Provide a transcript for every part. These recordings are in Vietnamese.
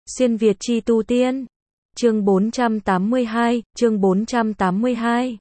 Xuyên Việt chi tu tiên. Chương 482, chương 482.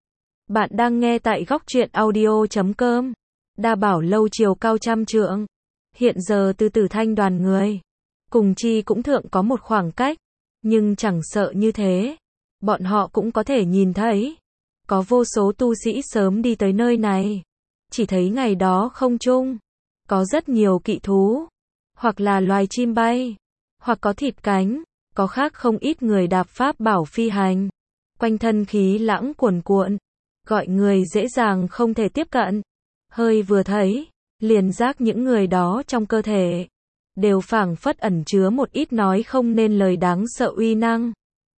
Bạn đang nghe tại góc truyện audio.com. Đa Bảo Lâu chiều cao trăm trượng. Hiện giờ từ Tử Thanh đoàn người cùng chi cũng thượng có một khoảng cách, nhưng chẳng sợ như thế, bọn họ cũng có thể nhìn thấy có vô số tu sĩ sớm đi tới nơi này. Chỉ thấy ngày đó không trung có rất nhiều kỵ thú, hoặc là loài chim bay, hoặc có thịt cánh, có khác không ít người đạp pháp bảo phi hành, quanh thân khí lãng cuồn cuộn, gọi người dễ dàng không thể tiếp cận. Hơi vừa thấy, liền giác những người đó trong cơ thể đều phảng phất ẩn chứa một ít nói không nên lời đáng sợ uy năng.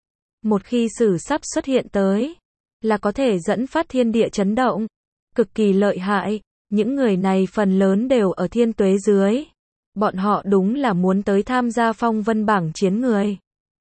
Một khi sử sắp xuất hiện tới, là có thể dẫn phát thiên địa chấn động, cực kỳ lợi hại. Những người này phần lớn đều ở thiên tuế dưới. Bọn họ đúng là muốn tới tham gia phong vân bảng chiến người.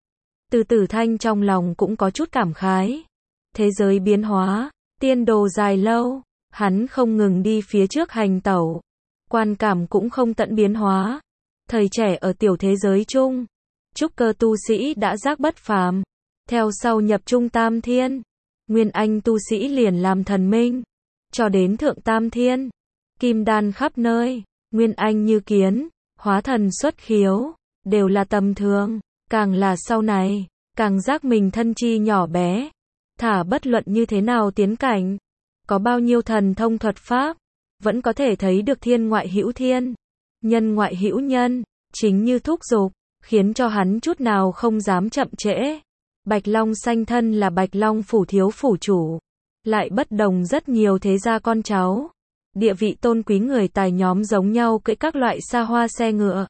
Từ Tử Thanh trong lòng cũng có chút cảm khái. Thế giới biến hóa, tiên đồ dài lâu, hắn không ngừng đi phía trước hành tẩu. Quan cảm cũng không tận biến hóa. Thời trẻ ở tiểu thế giới chung, trúc cơ tu sĩ đã giác bất phàm. Theo sau nhập trung tam thiên, nguyên anh tu sĩ liền làm thần minh. Cho đến thượng tam thiên, kim đan khắp nơi, nguyên anh như kiến, hóa thần xuất khiếu, đều là tầm thường. Càng là sau này, càng giác mình thân chi nhỏ bé. Thả bất luận như thế nào tiến cảnh, có bao nhiêu thần thông thuật pháp, vẫn có thể thấy được thiên ngoại hữu thiên, nhân ngoại hữu nhân, chính như thúc giục, khiến cho hắn chút nào không dám chậm trễ. Bạch Long sanh thân là Bạch Long phủ thiếu phủ chủ, lại bất đồng rất nhiều thế gia con cháu. Địa vị tôn quý người tài nhóm giống nhau cưỡi các loại xa hoa xe ngựa,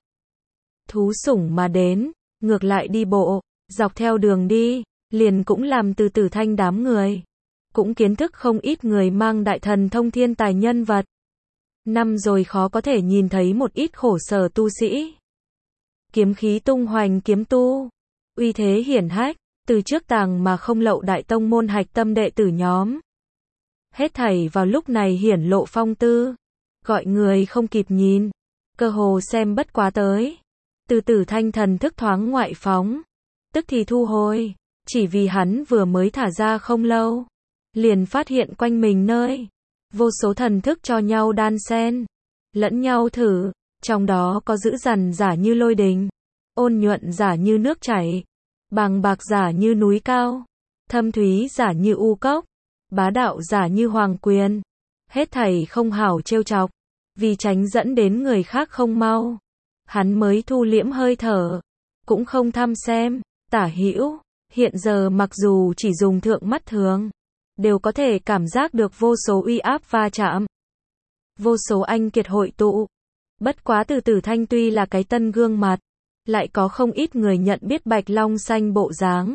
thú sủng mà đến, ngược lại đi bộ, dọc theo đường đi, liền cũng làm từ Tử Thanh đám người. Cũng kiến thức không ít người mang đại thần thông thiên tài nhân vật. Năm rồi khó có thể nhìn thấy một ít khổ sở tu sĩ. Kiếm khí tung hoành kiếm tu, uy thế hiển hách, từ trước tàng mà không lậu đại tông môn hạch tâm đệ tử nhóm. Hết thảy vào lúc này hiển lộ phong tư, gọi người không kịp nhìn, cơ hồ xem bất quá tới. Từ Tử Thanh thần thức thoáng ngoại phóng, tức thì thu hồi, chỉ vì hắn vừa mới thả ra không lâu, liền phát hiện quanh mình nơi vô số thần thức cho nhau đan xen, lẫn nhau thử, trong đó có dữ dằn giả như lôi đình, ôn nhuận giả như nước chảy, bàng bạc giả như núi cao, thâm thúy giả như u cốc, bá đạo giả như hoàng quyền. Hết thảy không hảo trêu chọc, vì tránh dẫn đến người khác không mau, hắn mới thu liễm hơi thở, cũng không thăm xem tả hữu. Hiện giờ mặc dù chỉ dùng thượng mắt thường, đều có thể cảm giác được vô số uy áp va chạm, vô số anh kiệt hội tụ. Bất quá từ Tử Thanh tuy là cái tân gương mặt, lại có không ít người nhận biết Bạch Long xanh bộ dáng.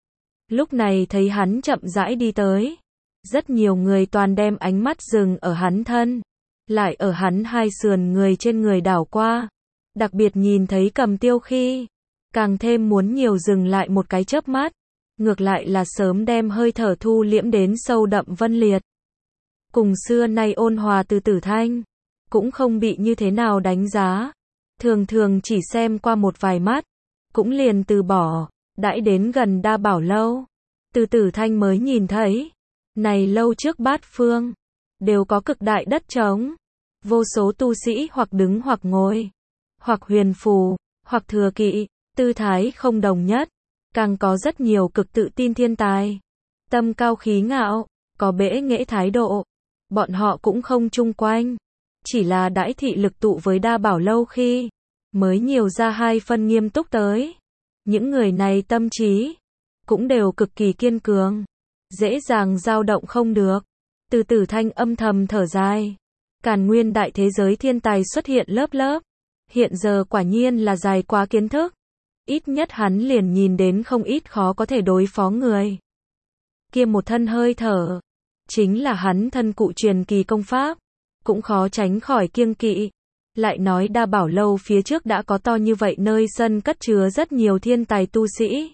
Lúc này thấy hắn chậm rãi đi tới, rất nhiều người toàn đem ánh mắt dừng ở hắn thân, lại ở hắn hai sườn người trên người đảo qua. Đặc biệt nhìn thấy Cầm Tiêu khi, càng thêm muốn nhiều dừng lại một cái chớp mắt, ngược lại là sớm đem hơi thở thu liễm đến sâu đậm vân liệt. Cùng xưa nay ôn hòa từ Tử Thanh, cũng không bị như thế nào đánh giá, thường thường chỉ xem qua một vài mắt, cũng liền từ bỏ. Đãi đến gần Đa Bảo Lâu, từ Tử Thanh mới nhìn thấy, này lâu trước bát phương, đều có cực đại đất trống, vô số tu sĩ hoặc đứng hoặc ngồi, hoặc huyền phù, hoặc thừa kỵ, tư thái không đồng nhất, càng có rất nhiều cực tự tin thiên tài, tâm cao khí ngạo, có bẽ nghễ thái độ. Bọn họ cũng không chung quanh, chỉ là đãi thị lực tụ với Đa Bảo Lâu khi, mới nhiều ra hai phân nghiêm túc tới. Những người này tâm trí cũng đều cực kỳ kiên cường, dễ dàng dao động không được. Từ Tử Thanh âm thầm thở dài, càn nguyên đại thế giới thiên tài xuất hiện lớp lớp, hiện giờ quả nhiên là dài quá kiến thức. Ít nhất hắn liền nhìn đến không ít khó có thể đối phó người. Kia một thân hơi thở, chính là hắn thân cụ truyền kỳ công pháp, cũng khó tránh khỏi kiêng kỵ. Lại nói Đa Bảo Lâu phía trước đã có to như vậy nơi sân cất chứa rất nhiều thiên tài tu sĩ.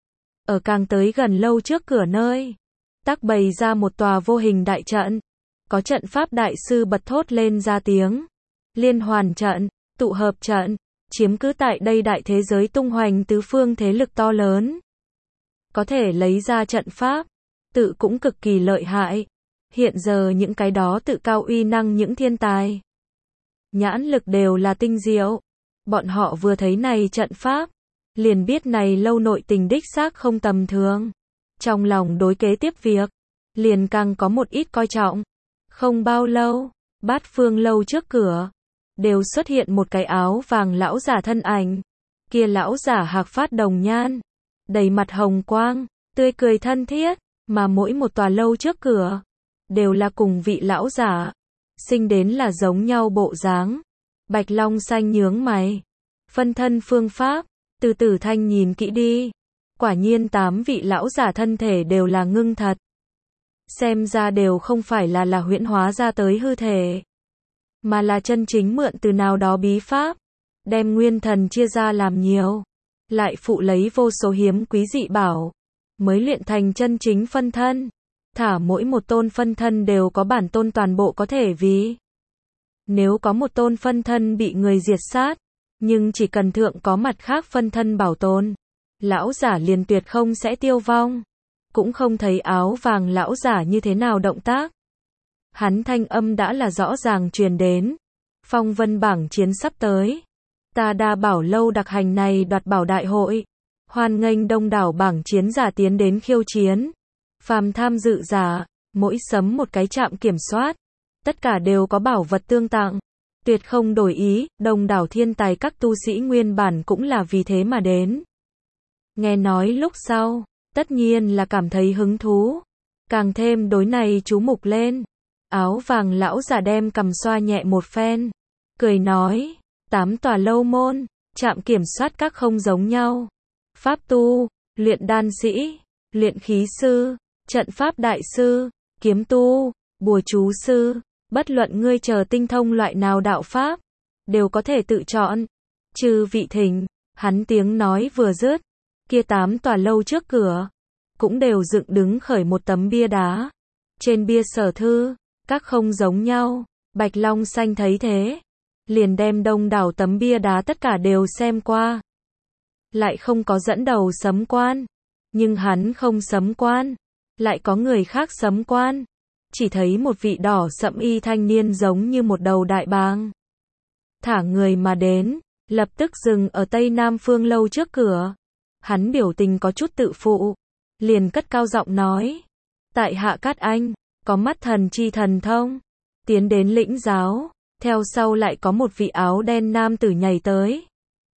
Ở càng tới gần lâu trước cửa nơi, tác bày ra một tòa vô hình đại trận, có trận pháp đại sư bật thốt lên ra tiếng. Liên hoàn trận, tụ hợp trận, chiếm cứ tại đây đại thế giới tung hoành tứ phương thế lực to lớn. Có thể lấy ra trận pháp, tự cũng cực kỳ lợi hại. Hiện giờ những cái đó tự cao uy năng những thiên tài, nhãn lực đều là tinh diệu. Bọn họ vừa thấy này trận pháp, liền biết này lâu nội tình đích xác không tầm thường. Trong lòng đối kế tiếp việc, liền càng có một ít coi trọng. Không bao lâu, Bát Phương lâu trước cửa, đều xuất hiện một cái áo vàng lão giả thân ảnh. Kia lão giả hạc phát đồng nhan, đầy mặt hồng quang, tươi cười thân thiết, mà mỗi một tòa lâu trước cửa, đều là cùng vị lão giả, sinh đến là giống nhau bộ dáng. Bạch Long Xanh nhướng mày, phân thân phương pháp, từ Tử Thanh nhìn kỹ đi. Quả nhiên 8 vị lão giả thân thể đều là ngưng thật. Xem ra đều không phải là huyễn hóa ra tới hư thể, mà là chân chính mượn từ nào đó bí pháp, đem nguyên thần chia ra làm nhiều, lại phụ lấy vô số hiếm quý dị bảo, mới luyện thành chân chính phân thân. Thả mỗi một tôn phân thân đều có bản tôn toàn bộ có thể vì. Nếu có một tôn phân thân bị người diệt sát, nhưng chỉ cần thượng có mặt khác phân thân bảo tồn, lão giả liền tuyệt không sẽ tiêu vong. Cũng không thấy áo vàng lão giả như thế nào động tác. Hắn thanh âm đã là rõ ràng truyền đến. Phong vân bảng chiến sắp tới. Ta Đa Bảo lâu đặc hành này đoạt bảo đại hội. Hoan nghênh đông đảo bảng chiến giả tiến đến khiêu chiến. Phàm tham dự giả, mỗi sấm một cái trạm kiểm soát. Tất cả đều có bảo vật tương tặng. Tuyệt không đổi ý, đông đảo thiên tài các tu sĩ nguyên bản cũng là vì thế mà đến. Nghe nói lúc sau, tất nhiên là cảm thấy hứng thú. Càng thêm đối này chú mục lên. Áo vàng lão giả đem cầm xoa nhẹ một phen. Cười nói, 8 tòa lâu môn, trạm kiểm soát các không giống nhau. Pháp tu, luyện đan sĩ, luyện khí sư, trận pháp đại sư, kiếm tu, bùa chú sư. Bất luận ngươi chờ tinh thông loại nào đạo pháp, đều có thể tự chọn. Trừ vị thỉnh, hắn tiếng nói vừa dứt, kia 8 tòa lâu trước cửa, cũng đều dựng đứng khởi một tấm bia đá. Trên bia sở thư, các không giống nhau. Bạch Long Xanh thấy thế, liền đem đông đảo tấm bia đá tất cả đều xem qua. Lại không có dẫn đầu sấm quan, nhưng hắn không sấm quan, lại có người khác sấm quan. Chỉ thấy một vị đỏ sẫm y thanh niên giống như một đầu đại bàng, thả người mà đến, lập tức dừng ở Tây Nam Phương lâu trước cửa. Hắn biểu tình có chút tự phụ, liền cất cao giọng nói, tại hạ Cát Anh, có mắt thần chi thần thông, tiến đến lĩnh giáo. Theo sau lại có một vị áo đen nam tử nhảy tới.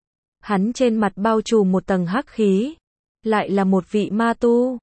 Hắn trên mặt bao trùm một tầng hắc khí, lại là một vị ma tu.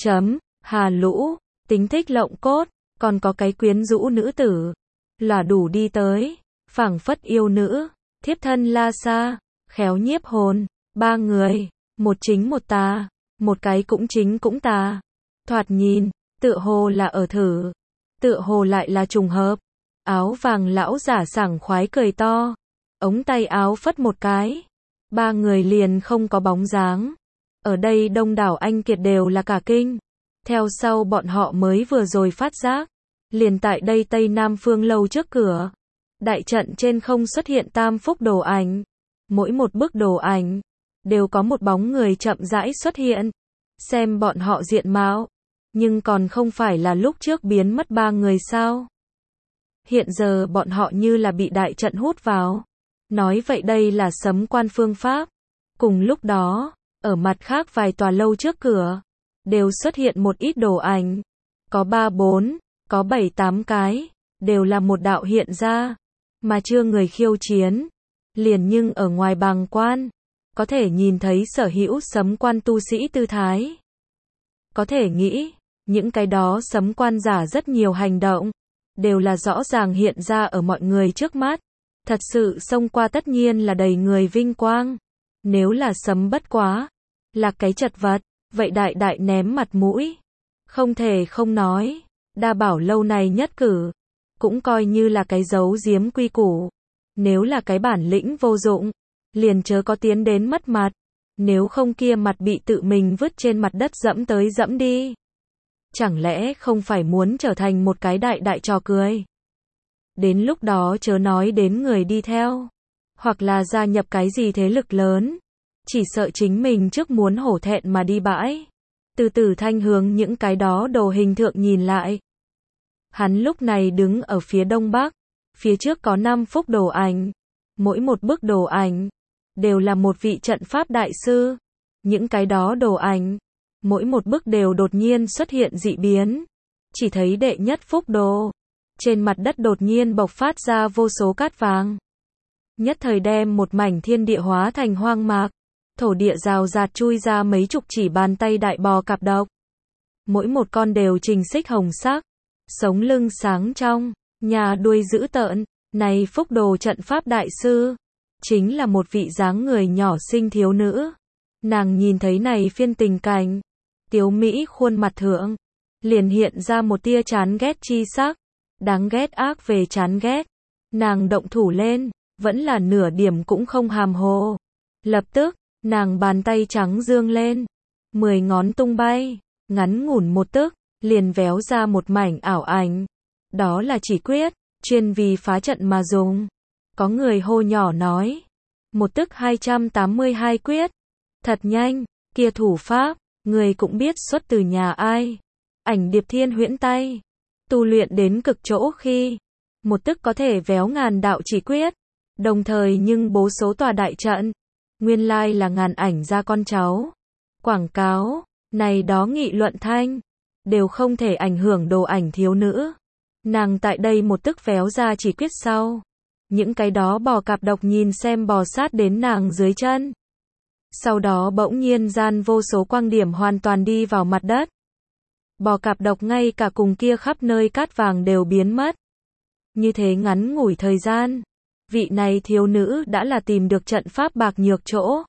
Hà Lũ, tính thích lộng cốt, còn có cái quyến rũ nữ tử, là đủ đi tới, phảng phất yêu nữ, thiếp thân La Sa, khéo nhiếp hồn. 3 người, một chính một tà, một cái cũng chính cũng tà. Thoạt nhìn, tựa hồ là ở thử, tựa hồ lại là trùng hợp. Áo vàng lão giả sảng khoái cười to, ống tay áo phất một cái, 3 người liền không có bóng dáng. Ở đây đông đảo anh kiệt đều là cả kinh. Theo sau bọn họ mới vừa rồi phát giác, liền tại đây Tây Nam Phương lâu trước cửa, đại trận trên không xuất hiện tam phúc đồ ảnh. Mỗi một bức đồ ảnh đều có một bóng người chậm rãi xuất hiện. Xem bọn họ diện mạo, nhưng còn không phải là lúc trước biến mất 3 người sao? Hiện giờ bọn họ như là bị đại trận hút vào. Nói vậy đây là sấm quan phương pháp. Cùng lúc đó, ở mặt khác vài tòa lâu trước cửa, đều xuất hiện một ít đồ ảnh. Có 3-4, có 7-8 cái, đều là một đạo hiện ra, mà chưa người khiêu chiến. Liền nhưng ở ngoài bàng quan, có thể nhìn thấy sở hữu sấm quan tu sĩ tư thái. Có thể nghĩ, những cái đó sấm quan giả rất nhiều hành động, đều là rõ ràng hiện ra ở mọi người trước mắt. Thật sự xông qua tất nhiên là đầy người vinh quang. Nếu là sấm bất quá, là cái chật vật, vậy đại đại ném mặt mũi. Không thể không nói, Đa Bảo lâu này nhất cử, cũng coi như là cái giấu giếm quy củ. Nếu là cái bản lĩnh vô dụng, liền chớ có tiến đến mất mặt. Nếu không kia mặt bị tự mình vứt trên mặt đất dẫm tới dẫm đi. Chẳng lẽ không phải muốn trở thành một cái đại đại trò cười? Đến lúc đó chớ nói đến người đi theo. hoặc là gia nhập cái gì thế lực lớn. Chỉ sợ chính mình trước muốn hổ thẹn mà đi bãi. Từ Tử Thanh hướng những cái đó đồ hình thượng nhìn lại. Hắn lúc này đứng ở phía đông bắc, phía trước có 5 phúc đồ ảnh. Mỗi một bức đồ ảnh đều là một vị trận pháp đại sư. Những cái đó đồ ảnh, mỗi một bức đều đột nhiên xuất hiện dị biến. Chỉ thấy đệ nhất phúc đồ, trên mặt đất đột nhiên bộc phát ra vô số cát vàng. Nhất thời đem một mảnh thiên địa hóa thành hoang mạc. Thổ địa rào rạt chui ra mấy chục chỉ bàn tay đại bò cạp độc. Mỗi một con đều trình xích hồng sắc, sống lưng sáng trong, nhà đuôi dữ tợn. Này phúc đồ trận pháp đại sư, chính là một vị dáng người nhỏ xinh thiếu nữ. Nàng nhìn thấy này phiên tình cảnh, tiếu mỹ khuôn mặt thượng, liền hiện ra một tia chán ghét chi sắc, đáng ghét ác về chán ghét. Nàng động thủ lên, vẫn là nửa điểm cũng không hàm hồ. Lập tức, nàng bàn tay trắng dương lên, 10 ngón tung bay, ngắn ngủn một tức, liền véo ra một mảnh ảo ảnh. Đó là chỉ quyết, chuyên vì phá trận mà dùng. Có người hô nhỏ nói, một tức 282 quyết. Thật nhanh, kia thủ pháp, người cũng biết xuất từ nhà ai. Ảnh điệp thiên huyễn tay, tu luyện đến cực chỗ khi, một tức có thể véo ngàn đạo chỉ quyết, đồng thời nhưng bố số tòa đại trận. Nguyên lai là ngàn ảnh ra con cháu. Quảng cáo, này đó nghị luận thanh, đều không thể ảnh hưởng đồ ảnh thiếu nữ. Nàng tại đây một tức véo ra chỉ quyết sau. Những cái đó bò cạp độc nhìn xem bò sát đến nàng dưới chân. Sau đó bỗng nhiên gian vô số quang điểm hoàn toàn đi vào mặt đất. Bò cạp độc ngay cả cùng kia khắp nơi cát vàng đều biến mất. Như thế ngắn ngủi thời gian, vị này thiếu nữ đã là tìm được trận pháp bạc nhược chỗ.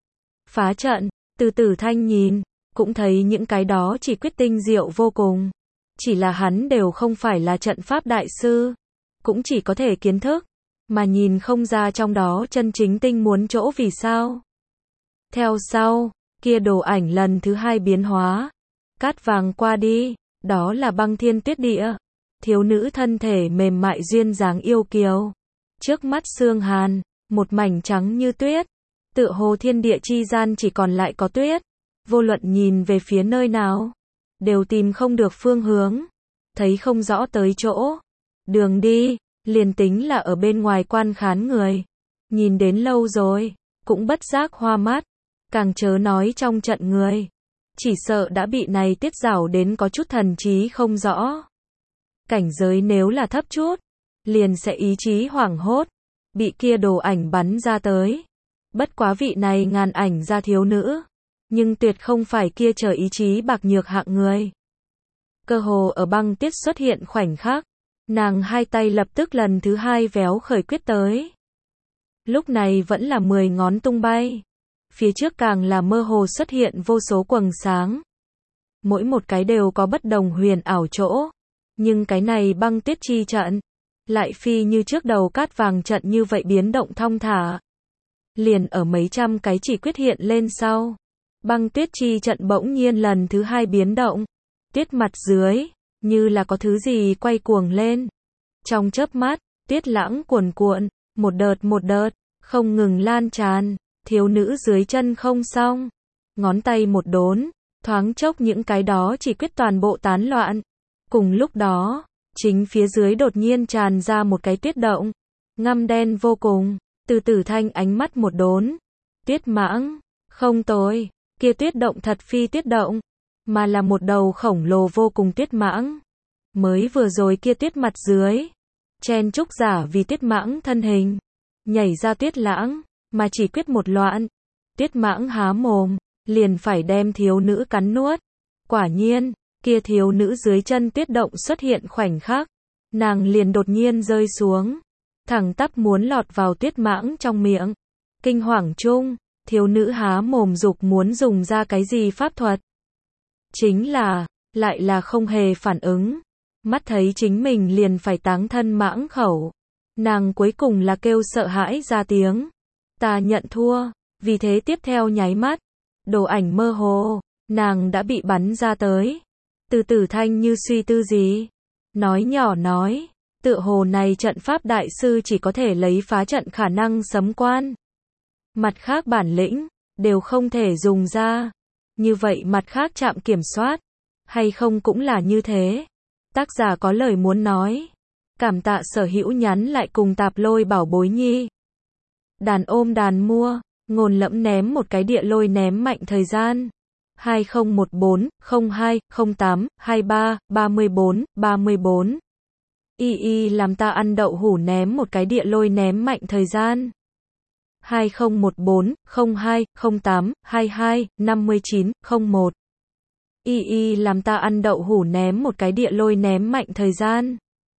Phá trận, Từ Tử Thanh nhìn, cũng thấy những cái đó chỉ quyết tinh diệu vô cùng. Chỉ là hắn đều không phải là trận pháp đại sư, cũng chỉ có thể kiến thức, mà nhìn không ra trong đó chân chính tinh muốn chỗ vì sao. Theo sau, kia đồ ảnh lần thứ 2 biến hóa, cát vàng qua đi, đó là băng thiên tuyết địa. Thiếu nữ thân thể mềm mại duyên dáng yêu kiều, trước mắt xương hàn, một mảnh trắng như tuyết, tựa hồ thiên địa chi gian chỉ còn lại có tuyết. Vô luận nhìn về phía nơi nào, đều tìm không được phương hướng, thấy không rõ tới chỗ. Đường đi, liền tính là ở bên ngoài quan khán người, nhìn đến lâu rồi, cũng bất giác hoa mắt, càng chớ nói trong trận người. Chỉ sợ đã bị này tiết rảo đến có chút thần trí không rõ. Cảnh giới nếu là thấp chút, liền sẽ ý chí hoảng hốt, bị kia đồ ảnh bắn ra tới. Bất quá vị này ngàn ảnh ra thiếu nữ, nhưng tuyệt không phải kia chờ ý chí bạc nhược hạng người. Cơ hồ ở băng tiết xuất hiện khoảnh khắc, nàng hai tay lập tức lần thứ 2 véo khởi quyết tới. Lúc này vẫn là 10 ngón tung bay, phía trước càng là mơ hồ xuất hiện vô số quầng sáng. Mỗi một cái đều có bất đồng huyền ảo chỗ, nhưng cái này băng tiết chi trận, lại phi như trước đầu cát vàng trận như vậy biến động thong thả. Liền ở mấy trăm cái chỉ quyết hiện lên sau, băng tuyết chi trận bỗng nhiên lần thứ 2 biến động. Tuyết mặt dưới, như là có thứ gì quay cuồng lên. Trong chớp mắt, tuyết lãng cuồn cuộn, một đợt, không ngừng lan tràn. Thiếu nữ dưới chân không xong, ngón tay một đốn, thoáng chốc những cái đó chỉ quyết toàn bộ tán loạn. Cùng lúc đó, chính phía dưới đột nhiên tràn ra một cái tuyết động, ngăm đen vô cùng. Từ Tử Thanh ánh mắt một đốn, tuyết mãng, không tồi, kia tuyết động thật phi tuyết động, mà là một đầu khổng lồ vô cùng tuyết mãng. Mới vừa rồi kia tuyết mặt dưới, chen trúc giả vì tuyết mãng thân hình, nhảy ra tuyết lãng, mà chỉ quyết một loạn, tuyết mãng há mồm, liền phải đem thiếu nữ cắn nuốt. Quả nhiên, kia thiếu nữ dưới chân tuyết động xuất hiện khoảnh khắc, nàng liền đột nhiên rơi xuống, thẳng tắp muốn lọt vào tuyết mãng trong miệng. Kinh hoàng chung, thiếu nữ há mồm dục muốn dùng ra cái gì pháp thuật. Chính là, lại là không hề phản ứng. Mắt thấy chính mình liền phải táng thân mãng khẩu. Nàng cuối cùng là kêu sợ hãi ra tiếng. Ta nhận thua, vì thế tiếp theo nháy mắt. Đồ ảnh mơ hồ, nàng đã bị bắn ra tới. Từ Tử Thanh như suy tư gì. Nói nhỏ nói, Tựa hồ này trận pháp đại sư chỉ có thể lấy phá trận khả năng sấm quan. Mặt khác bản lĩnh, đều không thể dùng ra. Như vậy mặt khác trạm kiểm soát, hay không cũng là như thế. Tác giả có lời muốn nói. Cảm tạ sở hữu nhắn lại cùng tạp lôi bảo bối nhi. Đàn ôm đàn mua, ngôn lẫm ném một cái địa lôi ném mạnh thời gian. 2014, 02, 08, 23, 34, 34. Y làm ta ăn đậu hủ ném một cái địa lôi ném mạnh thời gian. 2014, 02, 08, 22, 59, 01. Y làm ta ăn đậu hủ ném một cái địa lôi ném mạnh thời gian.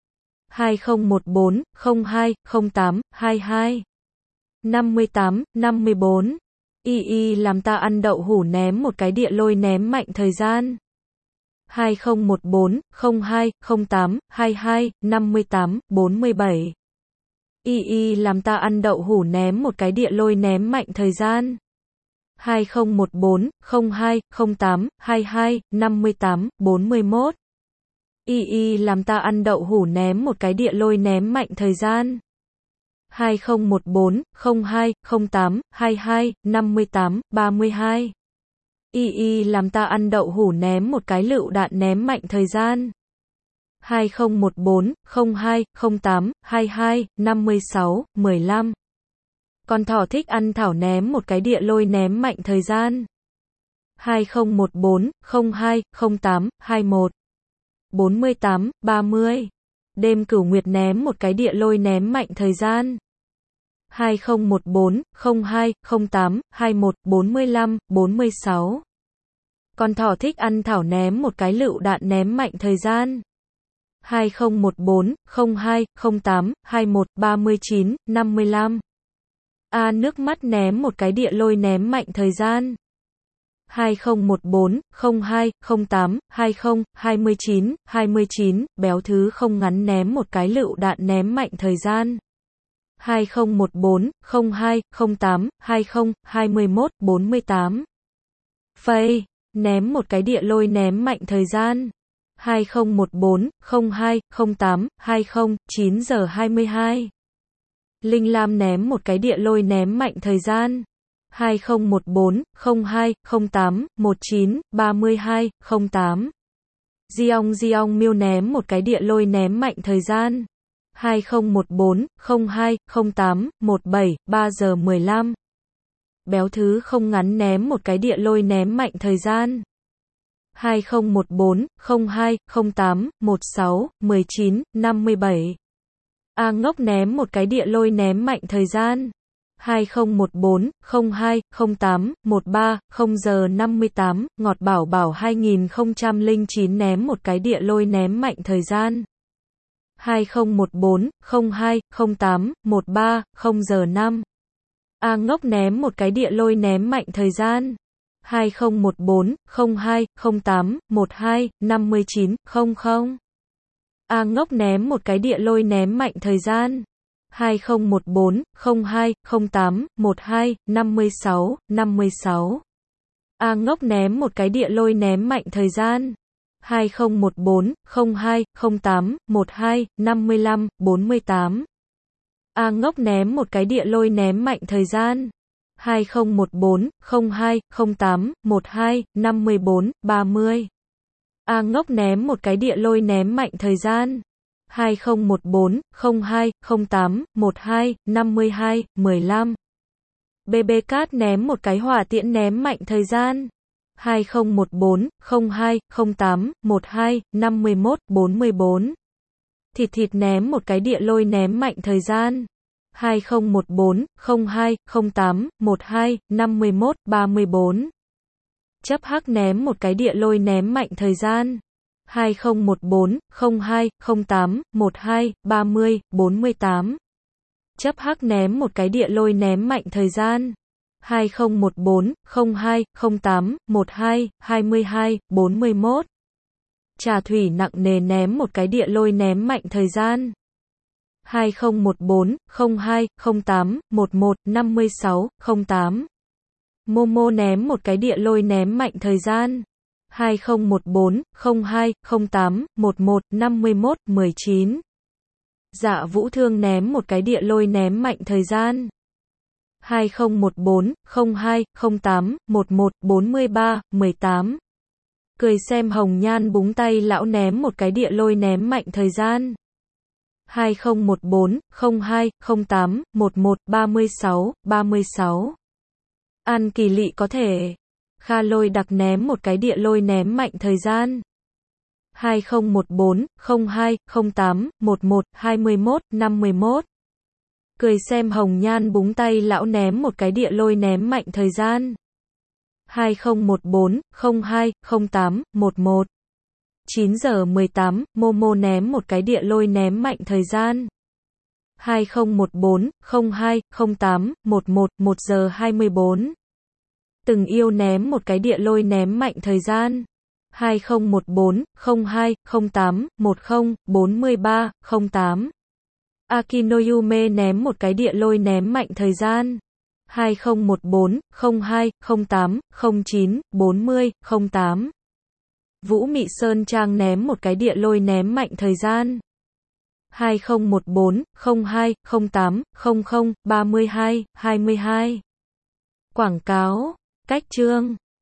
2014, 02, 08, 22, 58, 54. Y làm ta ăn đậu hủ ném một cái địa lôi ném mạnh thời gian. 2014, 02, 08, 22, 58, 47. Y làm ta ăn đậu hủ ném một cái địa lôi ném mạnh thời gian. 2014, 02, 08, 22, 58, 41. Y làm ta ăn đậu hủ ném một cái địa lôi ném mạnh thời gian. 2014, 02, 08, 22, 58, 32. Y làm ta ăn đậu hủ ném một cái lựu đạn ném mạnh thời gian. 2014, 02, 08, 22, 56, 15. Con thỏ thích ăn thảo ném một cái địa lôi ném mạnh thời gian. 2014, 02, 08, 21, 48, 30. Đêm cửu nguyệt ném một cái địa lôi ném mạnh thời gian. 2014, 02, 08, 21, 45, 46. Con thỏ thích ăn thảo ném một cái lựu đạn ném mạnh thời gian. 2014, 02, 08, 21, 39, 55. Nước mắt ném một cái địa lôi ném mạnh thời gian. 2014, 02, 08, 20, 29, 29, béo thứ không ngắn ném một cái lựu đạn ném mạnh thời gian. 2014, 02, 08, 20, 21, 48. Phây, ném một cái địa lôi ném mạnh thời gian. 2014, 02, 08, 20, 9 giờ 22. Linh Lam ném một cái địa lôi ném mạnh thời gian. 2014, 02, 08, 19, 32, 08. Diong Miêu ném một cái địa lôi ném mạnh thời gian. 2014, 02, 08, 17, 3 giờ 15. Béo thứ không ngắn ném một cái địa lôi ném mạnh thời gian. 2014, 02, 08, 16, 19, 57. Ngốc ném một cái địa lôi ném mạnh thời gian. 2014, 02, 08, 13, 0 giờ 58, Ngọt Bảo Bảo 2009 ném một cái địa lôi ném mạnh thời gian. 2014, 02, 08, 13, 0 giờ 5. Ngốc ném một cái địa lôi ném mạnh thời gian. 2014, 02, 08, 12, 59, 00. Ngốc ném một cái địa lôi ném mạnh thời gian. 2014, 02, 08, 12, 56, 56. Ngốc ném một cái địa lôi ném mạnh thời gian. 2014, 02, 08, 12, 55, 48. Ngốc ném một cái địa lôi ném mạnh thời gian. 2014, 02, 08, 12, 54, 30. Ngốc ném một cái địa lôi ném mạnh thời gian. 2014, 02, 08, 12, 52, 15. BB Cat ném một cái hỏa tiễn ném mạnh thời gian. 2014, 02, 08, 12, 51, 44. Thịt ném một cái địa lôi ném mạnh thời gian. 2014, 02, 08, 12, 51, 34. Chấp hắc ném một cái địa lôi ném mạnh thời gian. 2014, 02, 08, 12, 30, 48. Chấp hắc ném một cái địa lôi ném mạnh thời gian. 2014, 02, 08, 12, 22, 41. Trà thủy nặng nề ném một cái địa lôi ném mạnh thời gian. 2014, 02, 08, 11, 56, 08. Momo ném một cái địa lôi ném mạnh thời gian. 2014, 02, 08, 11, 51, 19. Dạ Vũ Thương ném một cái địa lôi ném mạnh thời gian. 2014, 02, 08, 11, 43, 18. Cười xem Hồng Nhan búng tay lão ném một cái địa lôi ném mạnh thời gian. 2014, 02, 08, 11, 36, 36. An Kỳ Lị có thể. Kha Lôi Đặc ném một cái địa lôi ném mạnh thời gian. 2014, 02, 08, 11, 21, 51. Cười xem Hồng Nhan búng tay lão ném một cái địa lôi ném mạnh thời gian. 2014, 02, 08, 11. 9 giờ 18, Momo ném một cái địa lôi ném mạnh thời gian. 2014, 02, 08, 11, 1 giờ 24. Từng Yêu ném một cái địa lôi ném mạnh thời gian. 2014, 02, 08, 10, 43, 08. Akinoyume ném một cái địa lôi ném mạnh thời gian. 2014, 02, 08, 09, 40, 08. Vũ Mị Sơn Trang ném một cái địa lôi ném mạnh thời gian. 2014, 02, 08, 00, 32, 22. Quảng cáo. Cách chương.